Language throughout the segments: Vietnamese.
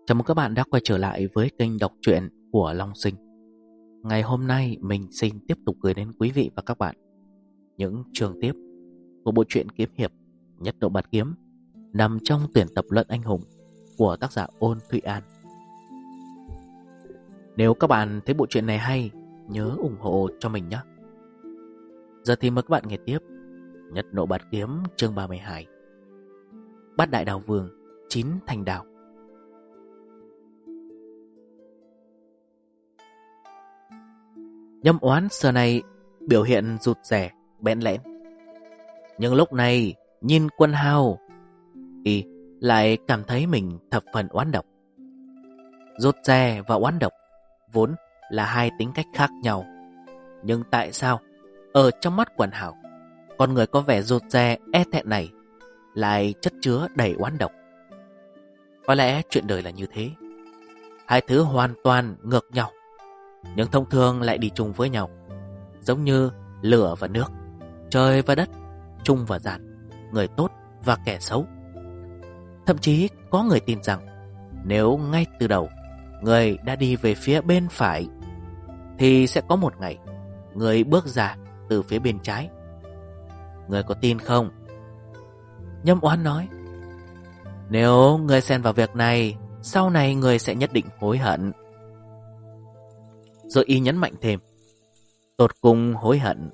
Chào mừng các bạn đã quay trở lại với kênh đọc truyện của Long Sinh. Ngày hôm nay mình xin tiếp tục gửi đến quý vị và các bạn những chương tiếp của bộ truyện kiếm hiệp Nhất Độ Bạt Kiếm nằm trong tuyển tập Luận Anh Hùng của tác giả Ôn Thụy An. Nếu các bạn thấy bộ truyện này hay, nhớ ủng hộ cho mình nhé. Giờ thì mời các bạn nghe tiếp Nhất Độ Bạt Kiếm chương 32, Bát Đại Đào Vương, 9 Thành Đào. Nhâm Oán xưa này biểu hiện rụt rè, bẽn lẽn. Nhưng lúc này nhìn Quân Hào y lại cảm thấy mình thập phần oán độc. Rụt rè và oán độc vốn là hai tính cách khác nhau. Nhưng tại sao ở trong mắt Quân Hào, con người có vẻ rụt rè e thẹn này lại chất chứa đầy oán độc? Có lẽ chuyện đời là như thế. Hai thứ hoàn toàn ngược nhau, nhưng thông thường lại đi chung với nhau, giống như lửa và nước, trời và đất, trung và gian, người tốt và kẻ xấu. Thậm chí có người tin rằng nếu ngay từ đầu người đã đi về phía bên phải thì sẽ có một ngày người bước ra từ phía bên trái. Người có tin không? Nhâm Oán nói, nếu người xen vào việc này, sau này người sẽ nhất định hối hận. Rồi y nhấn mạnh thêm, tột cùng hối hận.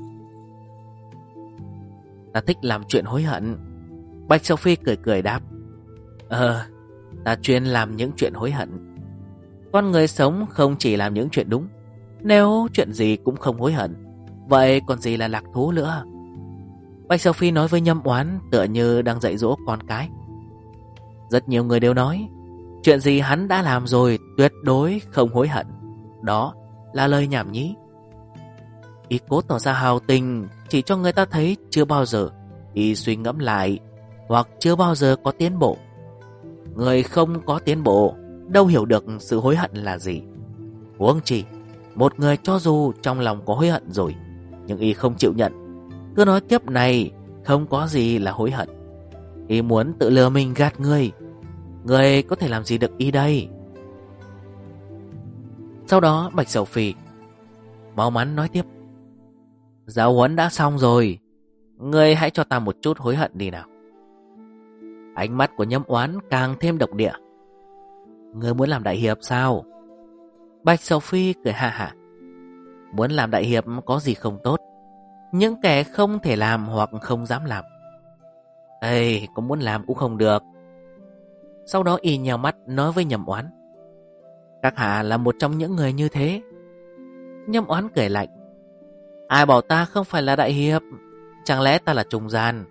Ta thích làm chuyện hối hận. Bạch Sophie cười cười đáp, ta chuyên làm những chuyện hối hận. Con người sống không chỉ làm những chuyện đúng. Nếu chuyện gì cũng không hối hận, vậy còn gì là lạc thú nữa? Bạch Sophie nói với Nhâm Oán tựa như đang dạy dỗ con cái. Rất nhiều người đều nói, chuyện gì hắn đã làm rồi tuyệt đối không hối hận. Đó là lời nhảm nhí. Y cố tỏ ra hào tình, chỉ cho người ta thấy chưa bao giờ y suy ngẫm lại, hoặc chưa bao giờ có tiến bộ. Người không có tiến bộ đâu hiểu được sự hối hận là gì. Huống chi một người cho dù trong lòng có hối hận rồi, nhưng y không chịu nhận, cứ nói kiếp này không có gì là hối hận. Y muốn tự lừa mình gạt người. Người có thể làm gì được y đây? Sau đó Bạch Sophie mau mắn nói tiếp, giáo huấn đã xong rồi, ngươi hãy cho ta một chút hối hận đi nào. Ánh mắt của Nhâm Oán càng thêm độc địa. Ngươi muốn làm đại hiệp sao? Bạch Sophie cười ha hả. Muốn làm đại hiệp có gì không tốt. Những kẻ không thể làm hoặc không dám làm, có muốn làm cũng không được. Sau đó y nhào mắt nói với Nhâm Oán, các hạ là một trong những người như thế. Nhâm Oán cười lạnh, ai bảo ta không phải là đại hiệp? Chẳng lẽ ta là trung gian?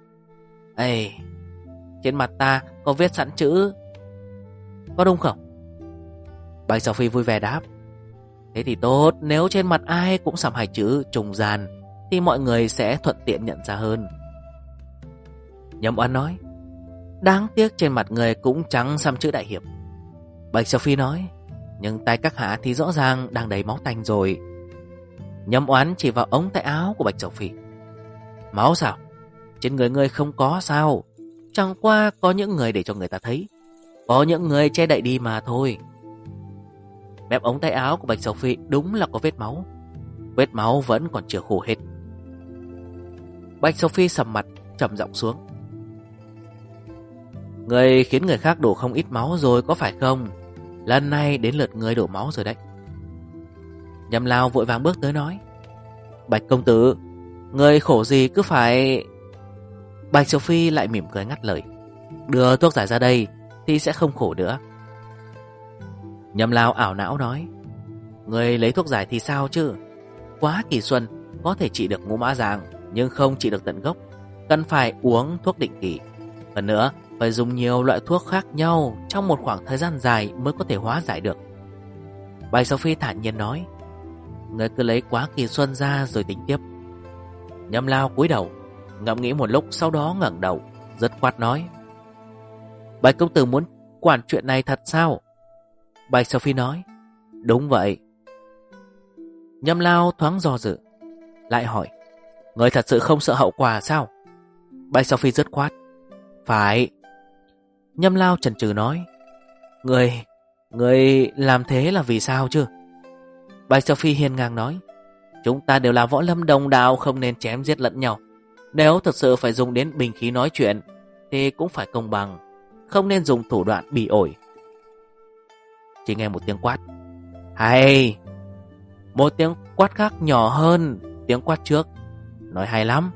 Trên mặt ta có viết sẵn chữ, có đúng không? Bạch Sophie vui vẻ đáp, thế thì tốt. Nếu trên mặt ai cũng sắm hai chữ trung gian thì mọi người sẽ thuận tiện nhận ra hơn. Nhâm Oán nói, đáng tiếc trên mặt người cũng chẳng xăm chữ đại hiệp. Bạch Sophie nói, nhưng tay các hạ thì rõ ràng đang đầy máu tanh rồi. Nhâm Oán chỉ vào ống tay áo của Bạch Sophie. Máu sao? Trên người ngươi không có sao? Chẳng qua có những người để cho người ta thấy, có những người che đậy đi mà thôi. Mép ống tay áo của Bạch Sophie đúng là có vết máu. Vết máu vẫn còn chưa khô hết. Bạch Sophie sầm mặt, trầm giọng xuống, ngươi khiến người khác đổ không ít máu rồi có phải không? Lần này đến lượt ngươi đổ máu rồi đấy. Nhâm Lao vội vàng bước tới nói, Bạch công tử, ngươi khổ gì cứ phải... Bạch Sophie lại mỉm cười ngắt lời, đưa thuốc giải ra đây thì sẽ không khổ nữa. Nhâm Lao ảo não nói, ngươi lấy thuốc giải thì sao chứ? Quá kỳ xuân có thể trị được ngũ mã giàng, nhưng không trị được tận gốc. Cần phải uống thuốc định kỳ. Hơn nữa phải dùng nhiều loại thuốc khác nhau trong một khoảng thời gian dài mới có thể hóa giải được. Bạch Sophie thản nhiên nói, ngươi cứ lấy quá kỳ xuân ra rồi tính tiếp. Nhâm Lao cúi đầu ngẫm nghĩ một lúc, sau đó ngẩng đầu dứt khoát nói, Bạch công tử muốn quản chuyện này thật sao? Bạch Sophie nói, đúng vậy. Nhâm Lao thoáng do dự, lại hỏi, ngươi thật sự không sợ hậu quả sao? Bạch Sophie dứt khoát, phải. Nhâm Lao chần chừ nói, Người làm thế là vì sao chứ? Bạch Sophie hiên ngang nói. Chúng ta đều là võ lâm đồng đạo, không nên chém giết lẫn nhau. Nếu thật sự phải dùng đến binh khí nói chuyện thì cũng phải công bằng, không nên dùng thủ đoạn bỉ ổi. Chỉ nghe một tiếng quát. Hay! Một tiếng quát khác nhỏ hơn tiếng quát trước. Nói hay lắm.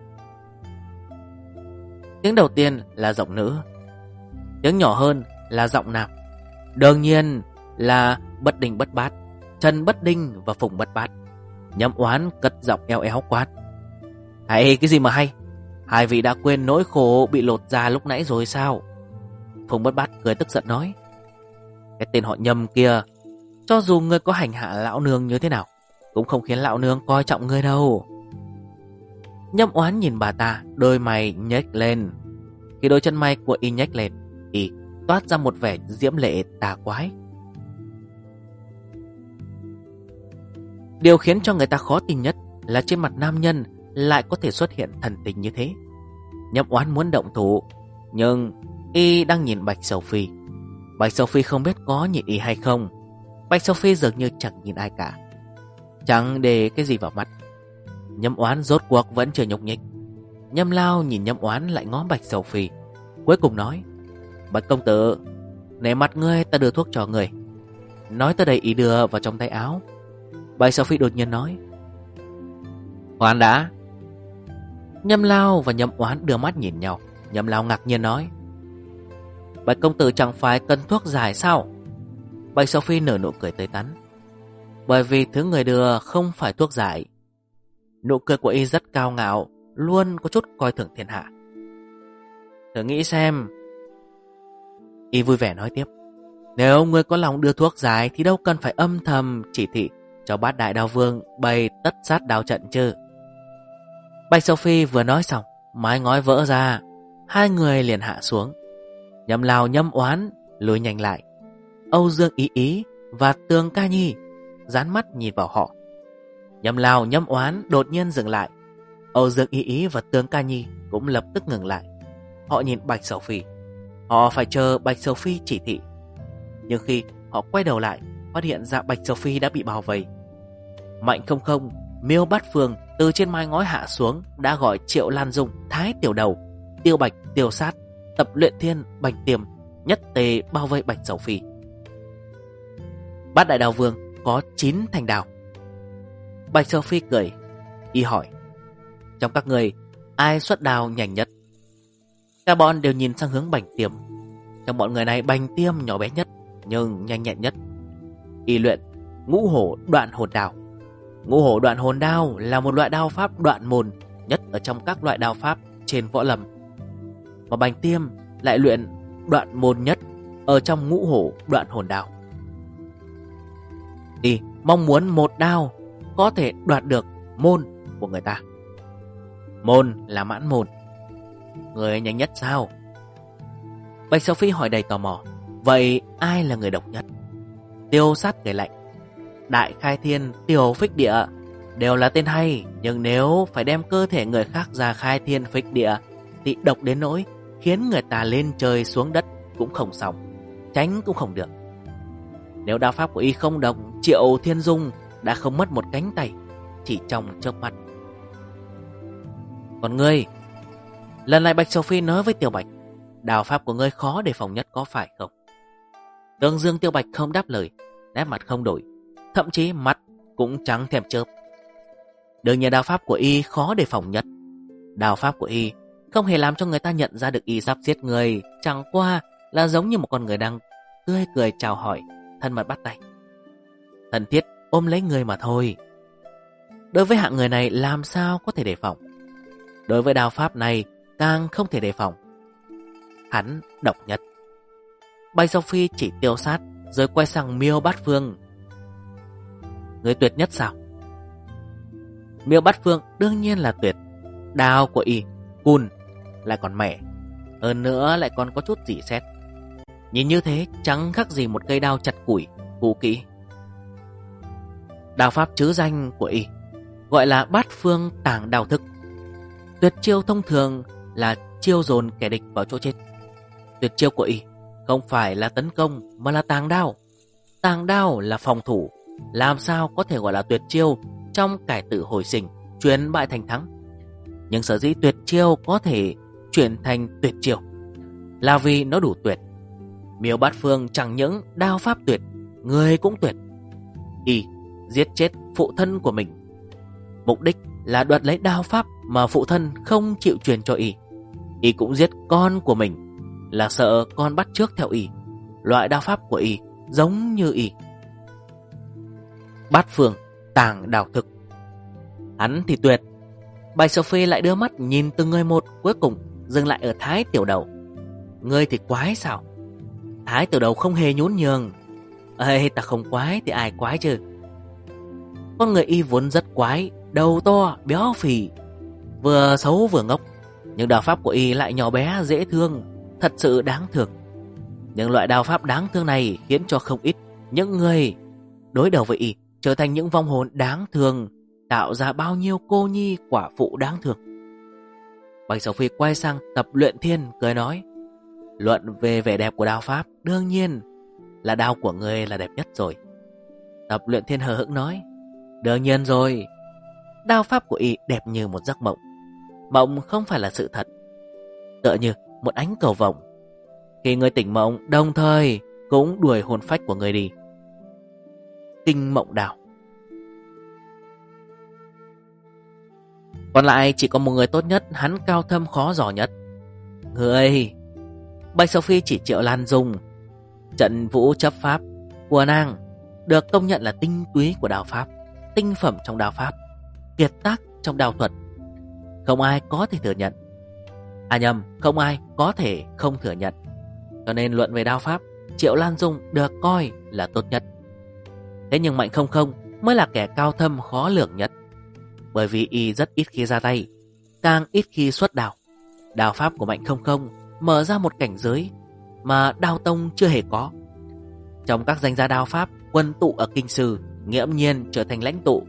Tiếng đầu tiên là giọng nữ, tiếng nhỏ hơn là giọng nam. Đương nhiên là Bất Đinh Bất Bát, Trần Bất Đinh và Phùng Bất Bát. Nhâm Oán cất giọng eo éo quát. Hay cái gì mà hay? Hai vị đã quên nỗi khổ bị lột da lúc nãy rồi sao? Phùng Bất Bát cười tức giận nói. Cái tên họ Nhâm kia, cho dù ngươi có hành hạ lão nương như thế nào cũng không khiến lão nương coi trọng ngươi đâu. Nhâm Oán nhìn bà ta, đôi mày nhếch lên. Khi đôi chân mày của y nhếch lên, y toát ra một vẻ diễm lệ tà quái. Điều khiến cho người ta khó tin nhất là trên mặt nam nhân lại có thể xuất hiện thần tình như thế. Nhâm Oán muốn động thủ, nhưng y đang nhìn Bạch Sầu Phi. Bạch Sầu Phi không biết có nhìn y hay không. Bạch Sầu Phi dường như chẳng nhìn ai cả, chẳng để cái gì vào mắt. Nhâm Oán rốt cuộc vẫn chưa nhúc nhích. Nhâm Lao nhìn Nhâm Oán lại ngó Bạch Sầu Phi, cuối cùng nói. Bạch công tử, nể mặt ngươi, ta đưa thuốc cho ngươi. Nói tới đây y đưa vào trong tay áo. Bạch Sầu Phi đột nhiên nói. Khoan đã. Nhâm Lao và Nhâm Oán đưa mắt nhìn nhau. Nhâm Lao ngạc nhiên nói. Bạch công tử chẳng phải cần thuốc giải sao? Bạch Sầu Phi nở nụ cười tươi tắn. Bởi vì thứ người đưa không phải thuốc giải. Nụ cười của y rất cao ngạo, luôn có chút coi thường thiên hạ. Thử nghĩ xem. Y vui vẻ nói tiếp. Nếu ngươi có lòng đưa thuốc giải thì đâu cần phải âm thầm chỉ thị cho Bát Đại Đao Vương bày tất sát đao trận chứ. Bạch Sầu Phi vừa nói xong, mái ngói vỡ ra, hai người liền hạ xuống. Nhâm Lao Nhâm Oán lùi nhanh lại. Âu Dương Ý Ý và Tường Ca Nhi dán mắt nhìn vào họ. Nhâm Lao Nhâm Oán đột nhiên dừng lại. Âu Dương Ý Ý và Tường Ca Nhi cũng lập tức ngừng lại. Họ nhìn Bạch Sầu Phi. Họ phải chờ Bạch Sầu Phi chỉ thị. Nhưng khi họ quay đầu lại, phát hiện ra Bạch Sầu Phi đã bị bao vây. Mạnh Không Không, Miêu Bát Phương từ trên mái ngói hạ xuống, đã gọi Triệu Lan Dung, Thái Tiểu Đầu, Tiêu Bạch, Tiêu Sát, Tập Luyện Thiên, Bạch Tiềm nhất tề bao vây Bạch Sầu Phi. Bát Đại Đao Vương có 9 thanh đao. Bạch Sầu Phi cười, y hỏi. Trong các người, ai xuất đao nhanh nhất? Cả bọn đều nhìn sang hướng Bạch Tiềm. Trong bọn người này, Bạch Tiềm nhỏ bé nhất nhưng nhanh nhẹn nhất. Y luyện Ngũ Hổ Đoạn Hồn Đao. Ngũ Hổ Đoạn Hồn Đao là một loại đao pháp đoạn môn nhất ở trong các loại đao pháp trên võ lâm. Mà Bạch Tiêm lại luyện đoạn môn nhất ở trong Ngũ Hổ Đoạn Hồn Đao. Y mong muốn một đao có thể đoạt được môn của người ta. Môn là mãn môn. Người nhanh nhất sao? Bạch Sầu Phi hỏi đầy tò mò. Vậy ai là người độc nhất? Tiêu Sát cười lạnh. Đại Khai Thiên, Tiểu Phích Địa đều là tên hay, nhưng nếu phải đem cơ thể người khác ra khai thiên phích địa thì độc đến nỗi khiến người ta lên trời xuống đất cũng không xong, tránh cũng không được. Nếu đao pháp của y không độc, Triệu Thiên Dung đã không mất một cánh tay chỉ trong chớp mắt. Còn ngươi, lần này Bạch Sầu Phi nói với Tiểu Bạch, đao pháp của ngươi khó đề phòng nhất có phải không? Tương Dương Tiểu Bạch không đáp lời, nét mặt không đổi, thậm chí mắt cũng chẳng thèm chớp. Đương nhiên đao pháp của y khó đề phòng nhất. Đao pháp của y không hề làm cho người ta nhận ra được y sắp giết người, chẳng qua là giống như một con người đang tươi cười chào hỏi, thân mật bắt tay, thân thiết ôm lấy người mà thôi. Đối với hạng người này làm sao có thể đề phòng? Đối với đao pháp này càng không thể đề phòng. Hắn độc nhất. Bạch Sầu Phi chỉ Tiêu Sát rồi quay sang Miêu Bát Phương. Người tuyệt nhất sao? Miêu Bát Phương đương nhiên là tuyệt. Đao của y cùn lại còn mẻ, hơn nữa lại còn có chút rỉ sét. Nhìn như thế chẳng khác gì một cây đao chặt củi cũ kỹ. Đao pháp trứ danh của y gọi là Bát Phương Tàng Đao Thức. Tuyệt chiêu thông thường là chiêu dồn kẻ địch vào chỗ chết. Tuyệt chiêu của y không phải là tấn công mà là tàng đao. Tàng đao là phòng thủ, làm sao có thể gọi là tuyệt chiêu trong cải tử hồi sinh, chuyển bại thành thắng. Nhưng sở dĩ tuyệt chiêu có thể chuyển thành tuyệt chiêu là vì nó đủ tuyệt. Miêu Bát Phương chẳng những đao pháp tuyệt, người cũng tuyệt. Y giết chết phụ thân của mình, mục đích là đoạt lấy đao pháp mà phụ thân không chịu truyền cho Y. Y cũng giết con của mình, là sợ con bắt chước theo Y. Loại đao pháp của Y giống như Y. Bát Phương tàng đao thực. Hắn thì tuyệt. Bạch Sophie lại đưa mắt nhìn từng người một, cuối cùng dừng lại ở Thái Tiểu Đầu. Ngươi thì quái sao? Thái Tiểu Đầu không hề nhún nhường. Ê, ta không quái thì ai quái chứ? Con người Y vốn rất quái, đầu to, béo phì, vừa xấu vừa ngốc. Nhưng đao pháp của Y lại nhỏ bé, dễ thương, thật sự đáng thương. Nhưng loại đao pháp đáng thương này khiến cho không ít những người đối đầu với Y trở thành những vong hồn đáng thương, tạo ra bao nhiêu cô nhi quả phụ đáng thương. Bạch Sầu Phi quay sang Tập Luyện Thiên cười nói: luận về vẻ đẹp của đao pháp, đương nhiên là đao của ngươi là đẹp nhất rồi. Tập Luyện Thiên hờ hững nói: đương nhiên rồi. Đao pháp của Y đẹp như một giấc mộng. Mộng không phải là sự thật, tựa như một ánh cầu vồng. Khi ngươi tỉnh mộng, đồng thời cũng đuổi hồn phách của ngươi đi. Kinh mộng đao. Còn lại chỉ có một người tốt nhất, hắn cao thâm khó dò nhất. Người Bạch Sophie chỉ Triệu Lan Dung. Trận vũ chấp pháp của nàng được công nhận là tinh túy của đao pháp, tinh phẩm trong đao pháp, kiệt tác trong đao thuật. Không ai có thể thừa nhận. Không ai có thể không thừa nhận. Cho nên luận về đao pháp, Triệu Lan Dung được coi là tốt nhất. Thế nhưng Mạnh Không Không mới là kẻ cao thâm khó lường nhất. Bởi vì Y rất ít khi ra tay, càng ít khi xuất đao. Đao pháp của Mạnh Không Không mở ra một cảnh giới mà Đao Tông chưa hề có. Trong các danh gia đao pháp quân tụ ở Kinh Sư, nghiễm nhiên trở thành lãnh tụ.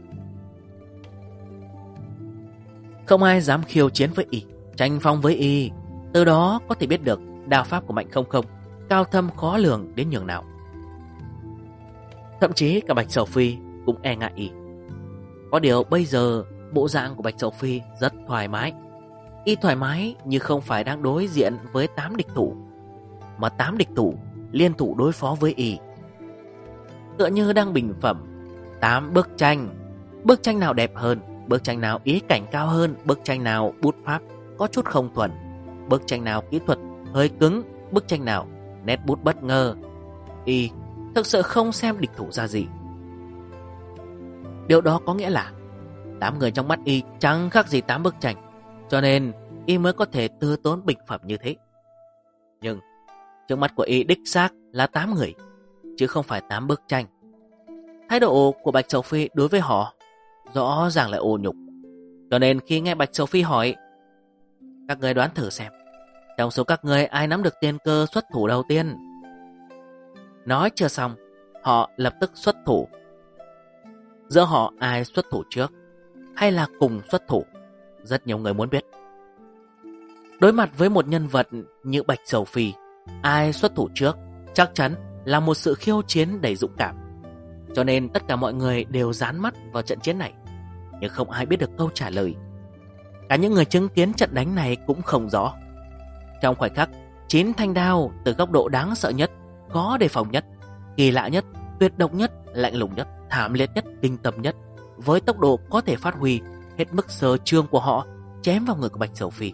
Không ai dám khiêu chiến với Y, tranh phong với Y. Từ đó có thể biết được đao pháp của Mạnh Không Không cao thâm khó lường đến nhường nào. Thậm chí cả Bạch Sầu Phi cũng e ngại Y. Có điều bây giờ bộ dạng của Bạch Sầu Phi rất thoải mái. Y thoải mái như không phải đang đối diện với 8 địch thủ, mà 8 địch thủ liên thủ đối phó với Y. Tựa như đang bình phẩm 8 bức tranh. Bức tranh nào đẹp hơn, bức tranh nào ý cảnh cao hơn, bức tranh nào bút pháp có chút không thuần, bức tranh nào kỹ thuật hơi cứng, bức tranh nào nét bút bất ngờ. Y thực sự không xem địch thủ ra gì. Điều đó có nghĩa là 8 người trong mắt Y chẳng khác gì 8 bức tranh, cho nên Y mới có thể tư tốn bình phẩm như thế. Nhưng trước mắt của Y đích xác là 8 người, chứ không phải 8 bức tranh. Thái độ của Bạch Sầu Phi đối với họ rõ ràng là ô nhục. Cho nên khi nghe Bạch Sầu Phi hỏi: các người đoán thử xem, trong số các người ai nắm được tiên cơ xuất thủ đầu tiên? Nói chưa xong, họ lập tức xuất thủ. Giữa họ ai xuất thủ trước, hay là cùng xuất thủ? Rất nhiều người muốn biết. Đối mặt với một nhân vật như Bạch Sầu Phi, ai xuất thủ trước chắc chắn là một sự khiêu chiến đầy dũng cảm. Cho nên tất cả mọi người đều dán mắt vào trận chiến này, nhưng không ai biết được câu trả lời. Cả những người chứng kiến trận đánh này cũng không rõ. Trong khoảnh khắc, 9 thanh đao từ góc độ đáng sợ nhất, khó đề phòng nhất, kỳ lạ nhất, tuyệt độc nhất, lạnh lùng nhất, thảm liệt nhất, kinh tâm nhất, với tốc độ có thể phát huy hết mức sở trường của họ, chém vào người của Bạch Sầu Phi.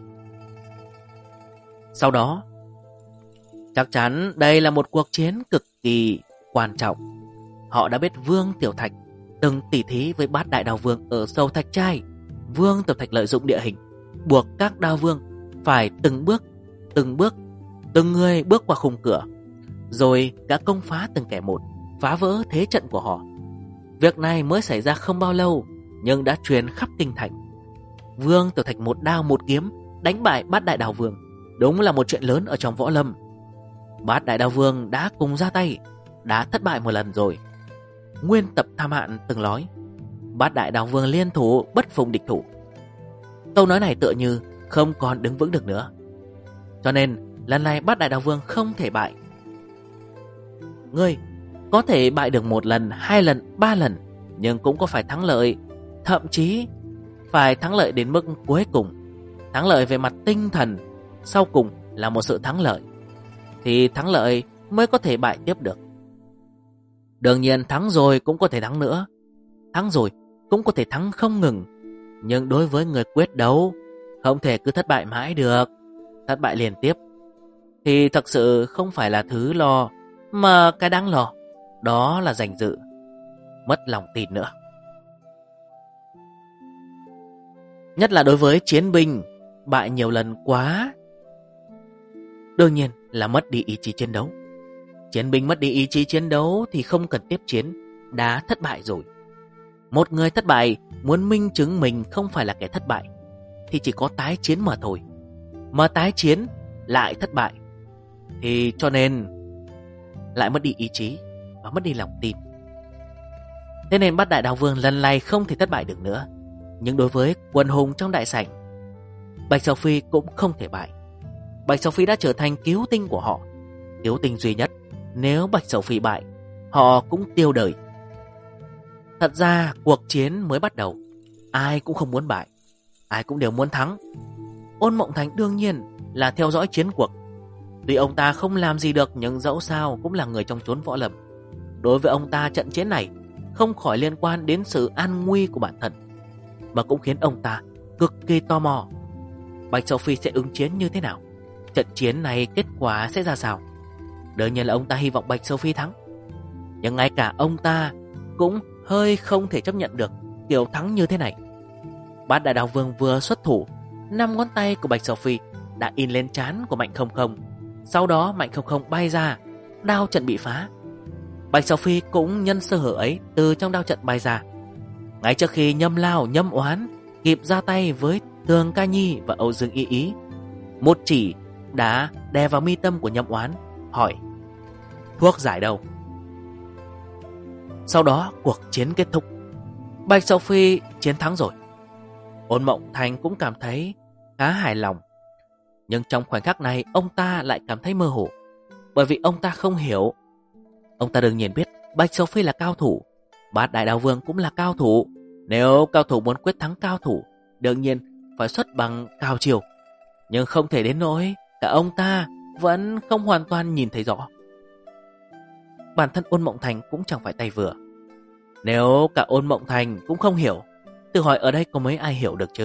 Sau đó, chắc chắn đây là một cuộc chiến cực kỳ quan trọng. Họ đã biết Vương Tiểu Thạch từng tỉ thí với Bát Đại Đao Vương ở Sâu Thạch Trai. Vương Tiểu Thạch lợi dụng địa hình, buộc các đao vương phải từng người bước qua khung cửa, rồi đã công phá từng kẻ một, phá vỡ thế trận của họ. Việc này mới xảy ra không bao lâu, nhưng đã truyền khắp kinh thành. Vương Tiểu Thạch một đao một kiếm đánh bại Bát Đại Đao Vương, đúng là một chuyện lớn ở trong võ lâm. Bát Đại Đao Vương đã cùng ra tay, đã thất bại một lần rồi. Nguyên Tập Tham Hạn từng nói: Bát Đại Đao Vương liên thủ bất phùng địch thủ. Câu nói này tựa như không còn đứng vững được nữa. Cho nên lần này Bát Đại Đao Vương không thể bại. Ngươi có thể bại được 1 lần, 2 lần, 3 lần, nhưng cũng có phải thắng lợi, thậm chí phải thắng lợi đến mức cuối cùng. Thắng lợi về mặt tinh thần sau cùng là một sự thắng lợi, thì thắng lợi mới có thể bại tiếp được. Đương nhiên thắng rồi cũng có thể thắng nữa, thắng rồi cũng có thể thắng không ngừng. Nhưng đối với người quyết đấu, không thể cứ thất bại mãi được. Thất bại liên tiếp thì thật sự không phải là thứ lo, mà cái đáng lo đó là danh dự, mất lòng tin nữa. Nhất là đối với chiến binh, bại nhiều lần quá, đương nhiên là mất đi ý chí chiến đấu. Chiến binh mất đi ý chí chiến đấu thì không cần tiếp chiến, đã thất bại rồi. Một người thất bại muốn minh chứng mình không phải là kẻ thất bại thì chỉ có tái chiến mà thôi. Mà tái chiến lại thất bại thì cho nên lại mất đi ý chí và mất đi lòng tin. Thế nên Bát Đại Đao Vương lần này không thể thất bại được nữa. Nhưng đối với quần hùng trong đại sảnh, Bạch Sầu Phi cũng không thể bại. Bạch Sầu Phi đã trở thành cứu tinh của họ, cứu tinh duy nhất. Nếu Bạch Sầu Phi bại, họ cũng tiêu đời. Thật ra cuộc chiến mới bắt đầu, ai cũng không muốn bại, ai cũng đều muốn thắng. Ôn Mộng Thành đương nhiên là theo dõi chiến cuộc. Tuy ông ta không làm gì được, nhưng dẫu sao cũng là người trong chốn võ lâm. Đối với ông ta, trận chiến này không khỏi liên quan đến sự an nguy của bản thân, mà cũng khiến ông ta cực kỳ tò mò Bạch Sầu Phi sẽ ứng chiến như thế nào. Trận chiến này kết quả sẽ ra sao. Đương nhiên là ông ta hy vọng Bạch Sầu Phi thắng, nhưng ngay cả ông ta cũng hơi không thể chấp nhận được kiểu thắng như thế này. Bát Đại Đao Vương vừa xuất thủ, 5 ngón tay của Bạch Sầu Phi đã in lên trán của Mạnh Không Không. Sau đó Mạnh Không Không bay ra, đao trận bị phá. Bạch Sầu Phi cũng nhân sơ hở ấy từ trong đao trận bay ra. Ngay trước khi Nhâm Lao, Nhâm Oán kịp ra tay với Tường Ca Nhi và Âu Dương Y Ý, một chỉ đã đè vào mi tâm của Nhâm Oán, hỏi: thuốc giải đâu? Sau đó cuộc chiến kết thúc, Bạch Sầu Phi chiến thắng rồi. Ôn Mộng Thành cũng cảm thấy khá hài lòng. Nhưng trong khoảnh khắc này ông ta lại cảm thấy mơ hồ, bởi vì ông ta không hiểu. Ông ta đương nhiên biết Bạch Sầu Phi là cao thủ, Bát Đại Đao Vương cũng là cao thủ. Nếu cao thủ muốn quyết thắng cao thủ, đương nhiên phải xuất bằng cao chiều. Nhưng không thể đến nỗi cả ông ta vẫn không hoàn toàn nhìn thấy rõ. Bản thân Ôn Mộng Thành cũng chẳng phải tay vừa. Nếu cả Ôn Mộng Thành cũng không hiểu, tự hỏi ở đây có mấy ai hiểu được chứ?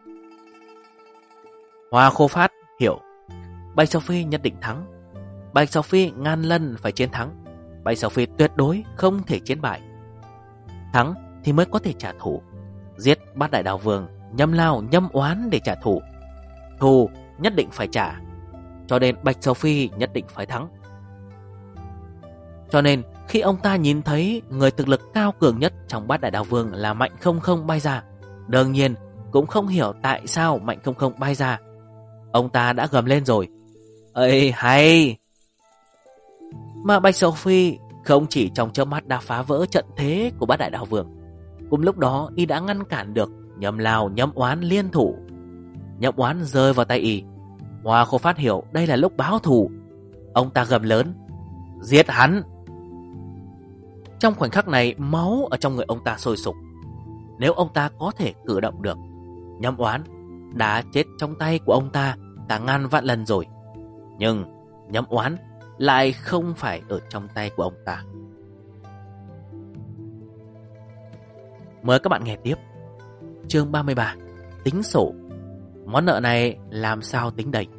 Hoa Khô Phát hiểu. Bạch Sầu Phi nhất định thắng. Bạch Sầu Phi ngàn lần phải chiến thắng. Bạch Sầu Phi tuyệt đối không thể chiến bại. Thắng thì mới có thể trả thù, giết Bát Đại Đao Vương, Nhâm Lao, Nhâm Oán để trả thù. Thù nhất định phải trả, cho nên Bạch Sầu Phi nhất định phải thắng. Cho nên khi ông ta nhìn thấy người thực lực cao cường nhất trong Bát Đại Đao Vương là Mạnh Không Không bay ra, đương nhiên cũng không hiểu tại sao Mạnh Không Không bay ra. Ông ta đã gầm lên rồi: ây hay! Mà Bạch Sầu Phi không chỉ trong chớp mắt đã phá vỡ trận thế của Bát Đại Đao Vương, cùng lúc đó y đã ngăn cản được Nhâm Lao, Nhâm Oán liên thủ. Nhâm Oán rơi vào tay y. Hoa Khô Phát hiểu đây là lúc báo thù. Ông ta gầm lớn: giết hắn! Trong khoảnh khắc này, máu ở trong người ông ta sôi sục. Nếu ông ta có thể cử động được, Nhâm Oán đã chết trong tay của ông ta cả ngàn vạn lần rồi. Nhưng Nhâm Oán lại không phải ở trong tay của ông ta. Mời các bạn nghe tiếp chương 33, tính sổ. Món nợ này làm sao tính đầy?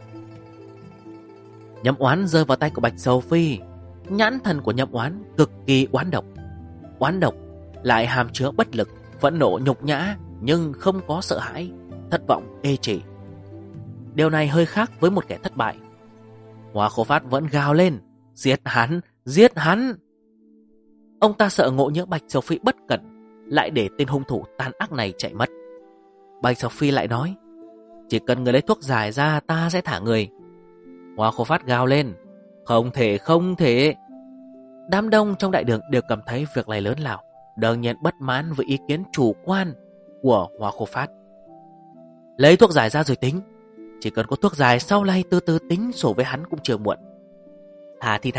Nhâm Oán rơi vào tay của Bạch Sầu Phi. Nhãn thần của Nhâm Oán cực kỳ oán độc. Oán độc lại hàm chứa bất lực, phẫn nộ, nhục nhã, nhưng không có sợ hãi, thất vọng, ê chề. Điều này hơi khác với một kẻ thất bại. Hoa Khô Phát vẫn gào lên: giết hắn, giết hắn! Ông ta sợ ngộ nhỡ Bạch Sầu Phi bất cẩn, lại để tên hung thủ tàn ác này chạy mất. Bạch Sầu Phi lại nói: chỉ cần người lấy thuốc giải ra, ta sẽ thả người. Hoa Khô Phát gào lên: không thể, không thể! Đám đông trong đại đường đều cảm thấy việc này lớn lao, đương nhiên bất mãn với ý kiến chủ quan của Hoa Khô Phát. Lấy thuốc giải ra rồi tính. Chỉ cần có thuốc giải, sau này từ từ tính sổ với hắn cũng chưa muộn. Thả thì thả,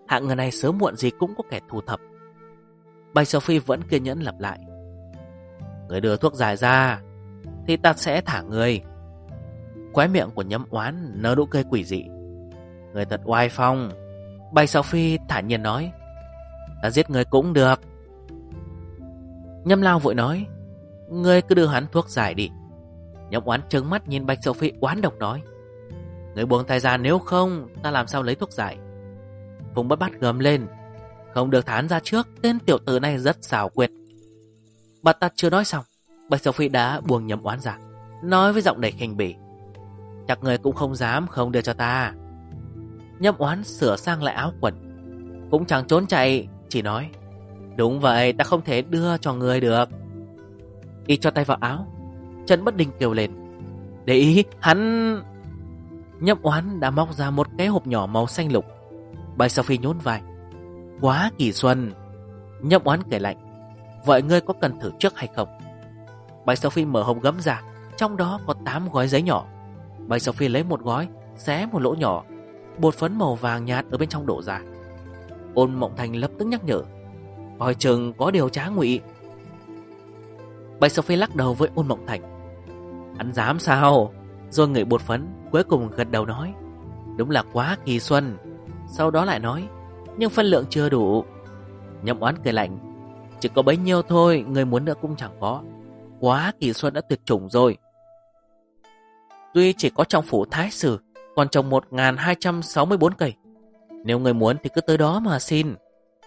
Hạng người này sớm muộn gì cũng có kẻ thu thập. Bạch Sophie vẫn kiên nhẫn lặp lại. Người đưa thuốc giải ra thì ta sẽ thả người. Khóe miệng của Nhâm Oán nở nụ cười quỷ dị. Người thật oai phong. Bạch Sophie thản nhiên nói. Ta giết người cũng được. Nhâm Lao vội nói. Người cứ đưa hắn thuốc giải đi. Nhâm Oán trừng mắt nhìn Bạch Sophie oán độc nói. Người buông tay ra, nếu không ta làm sao lấy thuốc giải. Phùng Bất Bát gầm lên. Không được thả hắn ra trước. Tên tiểu tử này rất xảo quyệt. Bà ta chưa nói xong, Bạch Sophie đã buông Nhâm Oán ra, nói với giọng đầy khinh bỉ. Chắc người cũng không dám không đưa cho ta. Nhâm Oán sửa sang lại áo quần, cũng chẳng trốn chạy, chỉ nói. Đúng vậy, ta không thể đưa cho người được. Y cho tay vào áo. Trần Bất Đình kêu lên. Để ý, hắn... Nhâm Oán đã móc ra một cái hộp nhỏ màu xanh lục. Bạch Sophie nhún vai. Quá kỳ xuân. Nhâm Oán kể lạnh. Vậy ngươi có cần thử trước hay không? Bạch Sophie mở hộp gấm ra. Trong đó có 8 gói giấy nhỏ. Bạch Sophie lấy một gói, xé một lỗ nhỏ. Bột phấn màu vàng nhạt ở bên trong đổ ra. Ôn Mộng Thành lập tức nhắc nhở. Coi chừng có điều trá ngụy. Bạch Sophie lắc đầu với Ôn Mộng Thành. Hắn dám sao? Rồi ngửi bột phấn, cuối cùng gật đầu nói. Đúng là quá kỳ xuân. Sau đó lại nói. Nhưng phân lượng chưa đủ. Nhâm Oán cười lạnh. Chỉ có bấy nhiêu thôi, người muốn nữa cũng chẳng có. Quá kỳ xuân đã tuyệt chủng rồi. Tuy chỉ có trong phủ Thái Sử còn trồng 1264 cây. Nếu người muốn thì cứ tới đó mà xin.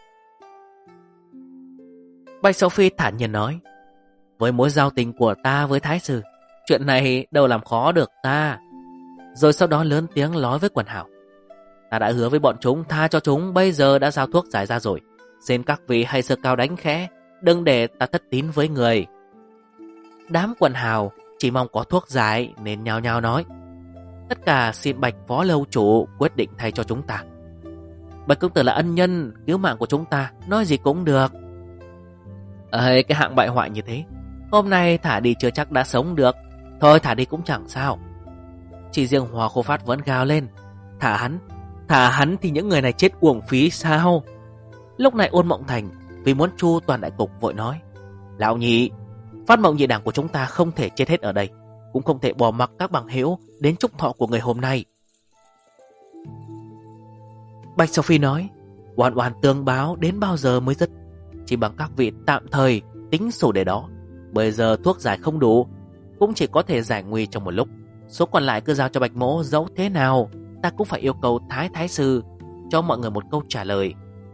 Bạch Sophie thản nhiên nói. Với mối giao tình của ta với Thái Sử, chuyện này đâu làm khó được ta. Rồi sau đó lớn tiếng nói với quần hào. Ta đã hứa với bọn chúng tha cho chúng. Bây giờ đã giao thuốc giải ra rồi. Xin các vị hãy giơ cao đánh khẽ, đừng để ta thất tín với người. Đám quần hào chỉ mong có thuốc giải nên nhao nhao nói. Tất cả xin Bạch phó lâu chủ quyết định thay cho chúng ta. Bạch công tử là ân nhân cứu mạng của chúng ta, nói gì cũng được. Cái hạng bại hoại như thế, hôm nay thả đi chưa chắc đã sống được. Thôi thả đi cũng chẳng sao. Chỉ riêng Hoa Khô Phát vẫn gào lên. Thả hắn thì những người này chết uổng phí sao? Lúc này Ôn Mộng Thành vì muốn chu toàn đại cục vội nói. Lão nhị, Phát Mộng Nhị Đảng của chúng ta không thể chết hết ở đây, cũng không thể bỏ mặc các bằng hữu đến chúc thọ của người hôm nay. Bạch Sophie nói. Oan oan tương báo đến bao giờ mới dứt? Chỉ bằng các vị tạm thời tính sổ để đó. Bây giờ thuốc giải không đủ, cũng chỉ có thể giải nguy trong một lúc. Số còn lại cứ giao cho Bạch Mỗ. Dẫu thế nào ta cũng phải yêu cầu Thái Sư cho mọi người một câu trả lời.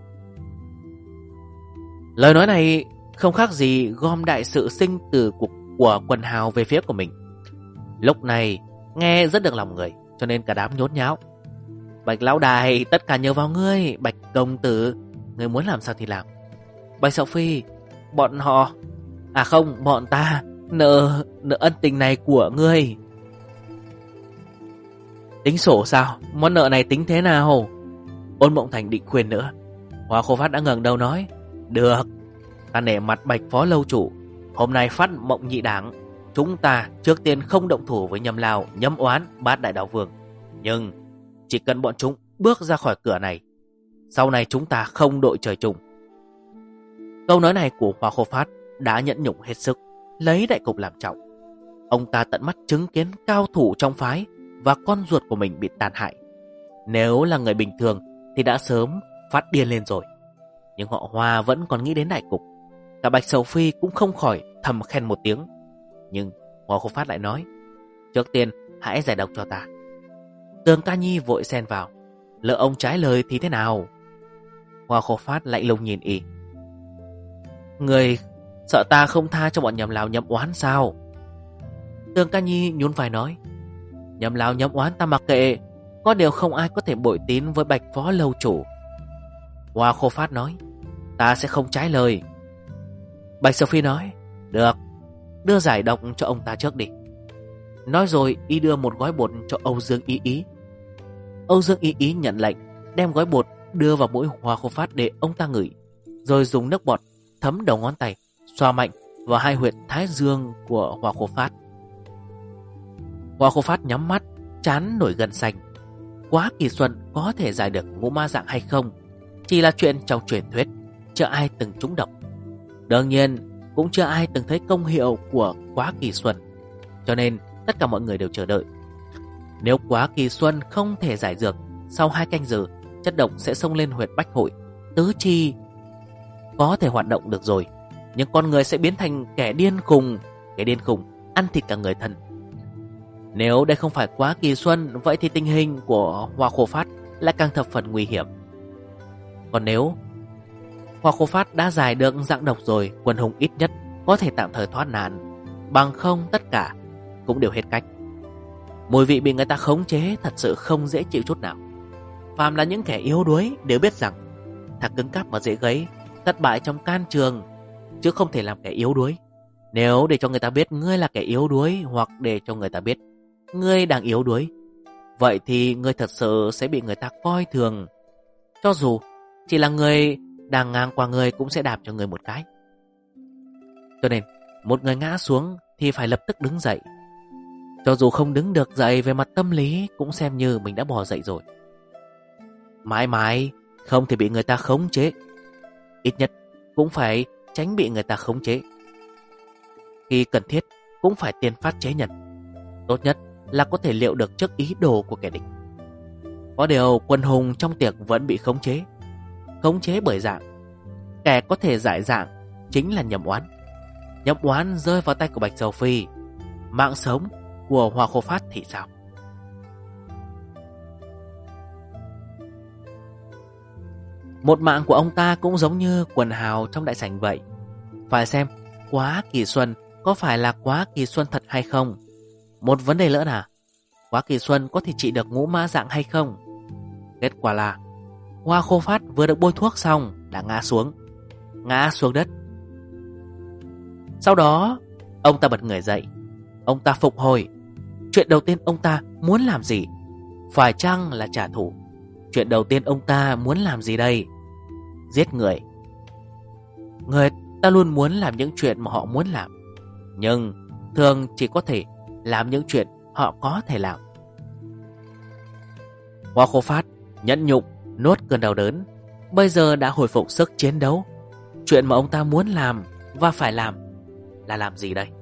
Lời nói này không khác gì gom đại sự sinh tử của quần hào về phía của mình. Lúc này nghe rất được lòng người, cho nên cả đám nhốn nháo. Bạch lão đại, tất cả nhờ vào ngươi. Bạch công tử, ngươi muốn làm sao thì làm. Bạch Sophie, bọn họ, bọn ta nợ ân tình này của ngươi. Tính sổ sao? Món nợ này tính thế nào? Ôn Mộng Thành định khuyên nữa. Hoa Khô Phát đã ngẩng đầu nói. Được, ta nể mặt Bạch phó lâu chủ. Hôm nay Phát Mộng Nhị Đảng, chúng ta trước tiên không động thủ với Nhâm Lao, Nhâm Oán, Bát Đại Đạo Vương. Nhưng chỉ cần bọn chúng bước ra khỏi cửa này, sau này chúng ta không đội trời chung. Câu nói này của Hoa Khô Phát đã nhẫn nhục hết sức, lấy đại cục làm trọng. Ông ta tận mắt chứng kiến cao thủ trong phái và con ruột của mình bị tàn hại. Nếu là người bình thường thì đã sớm phát điên lên rồi. Nhưng họ Hoa vẫn còn nghĩ đến đại cục. Cả Bạch Sophie cũng không khỏi thầm khen một tiếng. Nhưng Hoa Khô Phát lại nói. Trước tiên hãy giải độc cho ta. Tường Ca Nhi vội xen vào. Lỡ ông trái lời thì thế nào? Hoa Khô Phát lạnh lùng nhìn y. Người sợ ta không tha cho bọn Nhâm Lao Nhâm Oán sao? Tường Ca Nhi nhún vai nói. Nhâm Lao Nhâm Oán ta mặc kệ, có điều không ai có thể bội tín với Bạch phó lâu chủ. Hoa Khô Phát nói. Ta sẽ không trái lời. Bạch Sophie nói. Được, đưa giải độc cho ông ta trước đi. Nói rồi y đưa một gói bột cho Âu Dương Ý Ý. Âu Dương Ý Ý nhận lệnh, đem gói bột đưa vào mũi Hoa Khô Phát để ông ta ngửi, rồi dùng nước bọt thấm đầu ngón tay, xoa mạnh vào hai huyệt thái dương của Hoa Khô Phát. Hoa Khô Phát nhắm mắt, trán nổi gân xanh. Quá kỳ xuân có thể giải được ngũ ma dạng hay không? chỉ là chuyện trong truyền thuyết, chưa ai từng trúng độc. Đương nhiên cũng chưa ai từng thấy công hiệu của Quá Kỳ Xuân, cho nên tất cả mọi người đều chờ đợi. Nếu Quá Kỳ Xuân không thể giải dược, sau 2 canh giờ chất độc sẽ xông lên huyệt bách hội, tứ chi có thể hoạt động được rồi, nhưng con người sẽ biến thành kẻ điên khùng. Kẻ điên khùng ăn thịt cả người thân. Nếu đây không phải Quá Kỳ Xuân, vậy thì tình hình của Hoa Khô Phát lại càng thập phần nguy hiểm. Còn nếu Hoa Khô Phát đã giải được dạng độc rồi, Quân Hùng ít nhất có thể tạm thời thoát nạn, bằng không tất cả cũng đều hết cách. Mùi vị bị người ta khống chế thật sự không dễ chịu chút nào. Phàm là những kẻ yếu đuối đều biết rằng thà cứng cáp mà dễ gấy, thất bại trong can trường, chứ không thể làm kẻ yếu đuối. Nếu để cho người ta biết ngươi là kẻ yếu đuối, hoặc để cho người ta biết ngươi đang yếu đuối, vậy thì ngươi thật sự sẽ bị người ta coi thường. Cho dù chỉ là người đang ngang qua ngươi cũng sẽ đạp cho người một cái. Cho nên một người ngã xuống thì phải lập tức đứng dậy. Cho dù không đứng được dậy, về mặt tâm lý cũng xem như mình đã bò dậy rồi. Mãi mãi không thể bị người ta khống chế, ít nhất cũng phải tránh bị người ta khống chế. Khi cần thiết cũng phải tiên phát chế nhân. Tốt nhất là có thể liệu được trước ý đồ của kẻ địch. Có điều Quân Hùng trong tiệc vẫn bị khống chế. Khống chế bởi dạng. Kẻ có thể giải dạng chính là Nhậm Oán. Nhậm Oán rơi vào tay của Bạch Dầu Phi, mạng sống của Hoa Khô Phát thì sao? Một mạng của ông ta cũng giống như quần hào trong đại sảnh vậy. Phải xem Quá Kỳ Xuân có phải là Quá Kỳ Xuân thật hay không. Một vấn đề nữa là Quá Kỳ Xuân có thể trị được ngũ mã dạng hay không. Kết quả là Hoa Khô Phát vừa được bôi thuốc xong đã ngã xuống đất. Sau đó ông ta bật người dậy. Ông ta phục hồi. Chuyện đầu tiên ông ta muốn làm gì? Phải chăng là trả thù? Chuyện đầu tiên ông ta muốn làm gì đây? Giết người. Người ta luôn muốn làm những chuyện mà họ muốn làm, nhưng thường chỉ có thể làm những chuyện họ có thể làm. Hoa Khô Phát nhẫn nhục nuốt cơn đau đớn, bây giờ đã hồi phục sức chiến đấu. Chuyện mà ông ta muốn làm và phải làm là làm gì đây?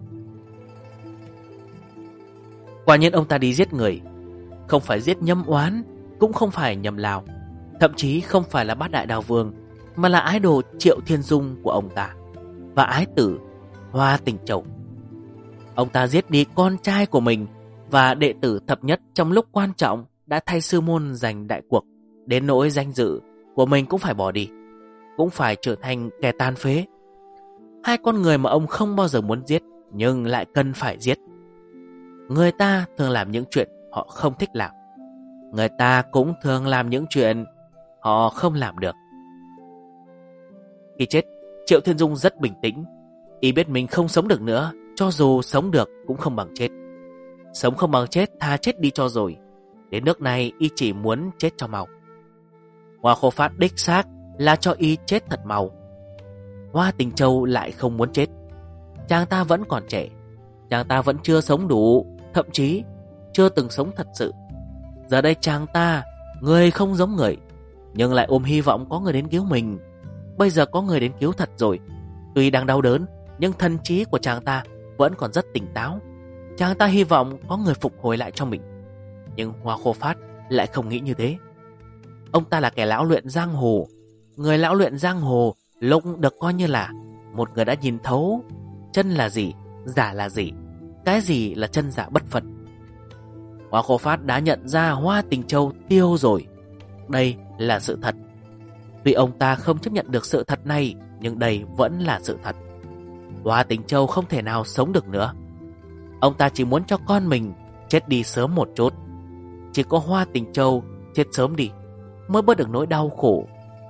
Quả nhiên ông ta đi giết người. Không phải giết Nhâm Oán, cũng không phải Nhâm Lào, thậm chí không phải là Bát Đại Đao Vương, mà là ái đồ Triệu Thiên Dung của ông ta và ái tử Hoa Tình Châu. Ông ta giết đi con trai của mình và đệ tử thập nhất trong lúc quan trọng đã thay sư môn giành đại cuộc, đến nỗi danh dự của mình cũng phải bỏ đi, cũng phải trở thành kẻ tàn phế. Hai con người mà ông không bao giờ muốn giết nhưng lại cần phải giết. Người ta thường làm những chuyện họ không thích làm. Người ta cũng thường làm những chuyện họ không làm được. Khi chết, Triệu Thiên Dung rất bình tĩnh. Y biết mình không sống được nữa, cho dù sống được cũng không bằng chết. Sống không bằng chết, thà chết đi cho rồi. Đến nước này y chỉ muốn chết cho mau. Hoa Khô Phát đích xác là cho y chết thật mau. Hoa Tình Châu lại không muốn chết. Chàng ta vẫn còn trẻ, chàng ta vẫn chưa sống đủ, thậm chí chưa từng sống thật sự. Giờ đây chàng ta, người không giống người, nhưng lại ôm hy vọng có người đến cứu mình. Bây giờ có người đến cứu thật rồi. Tuy đang đau đớn, nhưng thần trí của chàng ta vẫn còn rất tỉnh táo. Chàng ta hy vọng có người phục hồi lại cho mình. Nhưng Hoa Khô Phát lại không nghĩ như thế. Ông ta là kẻ lão luyện giang hồ. Người lão luyện giang hồ lúc được coi như là một người đã nhìn thấu chân là gì, giả là gì, cái gì là chân giả bất phân. Hoa Khô Phát đã nhận ra Hoa Tình Châu tiêu rồi. Đây là sự thật. Tuy ông ta không chấp nhận được sự thật này, nhưng đây vẫn là sự thật. Hoa Tình Châu không thể nào sống được nữa. Ông ta chỉ muốn cho con mình chết đi sớm một chút. Chỉ có Hoa Tình Châu chết sớm đi mới bớt được nỗi đau khổ.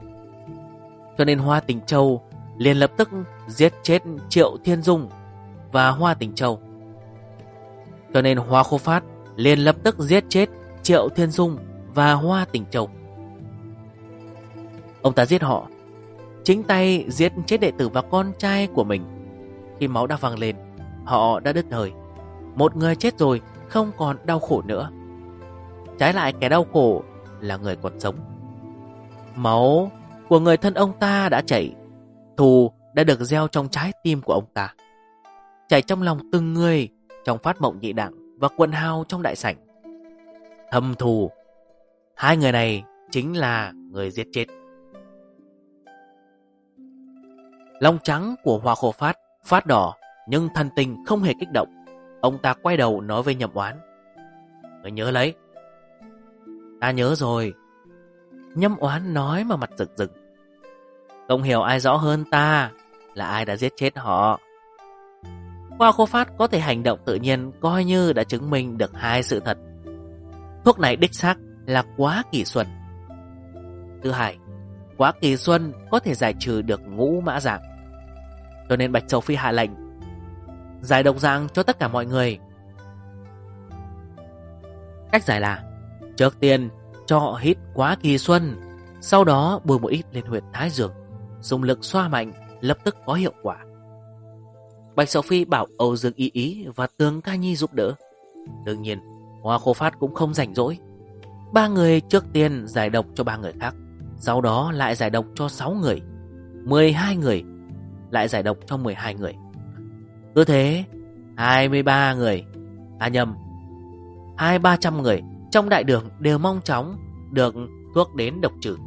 Cho nên Hoa Tình Châu liền lập tức giết chết Triệu Thiên Dung và Hoa Tình Châu. Cho nên Hoa Khô Phát liền lập tức giết chết Triệu Thiên Dung và Hoa Tình Châu. Ông ta giết họ, chính tay giết chết đệ tử và con trai của mình. Khi máu đã văng lên, họ đã đứt hơi. Một người chết rồi, không còn đau khổ nữa. Trái lại kẻ đau khổ là người còn sống. Máu của người thân ông ta đã chảy, thù đã được gieo trong trái tim của ông ta, chảy trong lòng từng người trong Phát Mộng Nhị Đẳng và Quần Hào trong đại sảnh. Thâm thù, hai người này chính là người giết chết. Lòng trắng của Hoa Khô Phát phát đỏ, nhưng thần tình không hề kích động. Ông ta quay đầu nói với Nhậm Oán: "Người nhớ lấy." "Ta nhớ rồi." Nhậm Oán nói mà mặt rực rực: "Không hiểu ai rõ hơn ta là ai đã giết chết họ." Hoa Khô Phát có thể hành động tự nhiên coi như đã chứng minh được hai sự thật. Thuốc này đích xác là quá kỳ xuân. Thứ hai, quá kỳ xuân có thể giải trừ được ngũ mã dạng. Cho nên Bạch Sầu Phi hạ lệnh giải độc dạng cho tất cả mọi người. Cách giải là trước tiên cho họ hít quá kỳ xuân, sau đó bôi một ít lên huyệt thái dương, dùng lực xoa mạnh, lập tức có hiệu quả. Bạch Sầu Phi bảo Âu Dương Y Ý và Tường Ca Nhi giúp đỡ. Đương nhiên Hoa Khô Phát cũng không rảnh rỗi. Ba người trước tiên giải độc cho ba người khác, sau đó lại giải độc cho 6 người, 12 người, lại giải độc cho 12 người. Cứ thế 23 người, nhầm, 200-300 người trong đại đường đều mong chóng được thuốc đến độc trừ.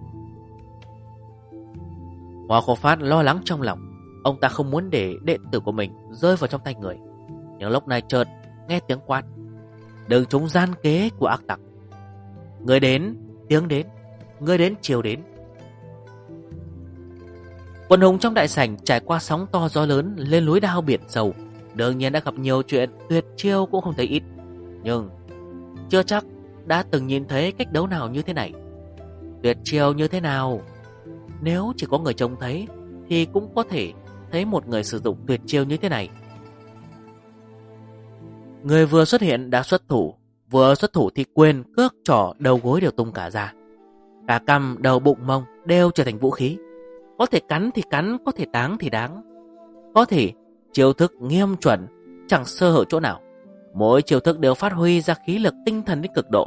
Hoa Khô Phát lo lắng trong lòng. Ông ta không muốn để đệ tử của mình rơi vào trong tay người. Nhưng lúc này chợt nghe tiếng quát: "Đừng trúng gian kế của ác tặc! Người đến, tiếng đến, người đến chiều đến." Quần hùng trong đại sảnh trải qua sóng to gió lớn, lên núi đao biển sâu, đương nhiên đã gặp nhiều chuyện tuyệt chiêu cũng không thấy ít. Nhưng chưa chắc đã từng nhìn thấy cách đấu nào như thế này. Tuyệt chiêu như thế nào, nếu chỉ có người trông thấy thì cũng có thể thấy một người sử dụng tuyệt chiêu như thế này. Người vừa xuất hiện đã xuất thủ, vừa xuất thủ thì quyền, cước, trỏ, đầu gối đều tung cả ra. Cả cằm, đầu, bụng, mông đều trở thành vũ khí. Có thể cắn thì cắn, có thể đáng thì đáng. Có thể chiêu thức nghiêm chuẩn, chẳng sơ hở chỗ nào. Mỗi chiêu thức đều phát huy ra khí lực tinh thần đến cực độ.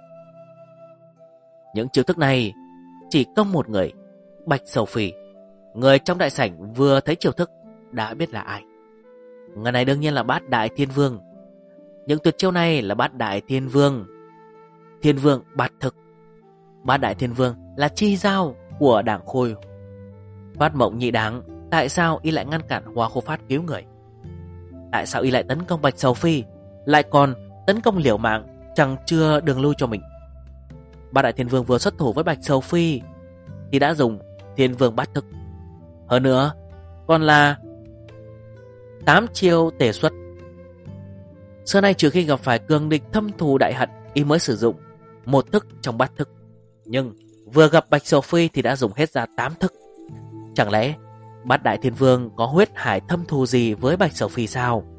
Những chiêu thức này chỉ công một người, Bạch Sầu Phi. Người trong đại sảnh vừa thấy chiêu thức đã biết là ai. Người này đương nhiên là Bát Đại Thiên Vương. Những tuyệt chiêu này là Bát Đại Thiên Vương. Thiên Vương bát thực. Bát Đại Thiên Vương là chi giao của Đảng Khôi. Phát Mộng Nhị Đảng, tại sao y lại ngăn cản Hoa Khô Phát cứu người? Tại sao y lại tấn công Bạch Sầu Phi, lại còn tấn công liều mạng, chẳng chưa đường lui cho mình? Bát Đại Thiên Vương vừa xuất thủ với Bạch Sầu Phi thì đã dùng Thiên Vương bát thực. Hơn nữa còn là 8 chiêu tề xuất. Xưa nay trừ khi gặp phải cường địch thâm thù đại hận, y mới sử dụng một thức trong bát thức. Nhưng vừa gặp Bạch Sầu Phi thì đã dùng hết ra 8 thức. Chẳng lẽ Bát Đại Thiên Vương có huyết hải thâm thù gì với Bạch Sầu Phi sao?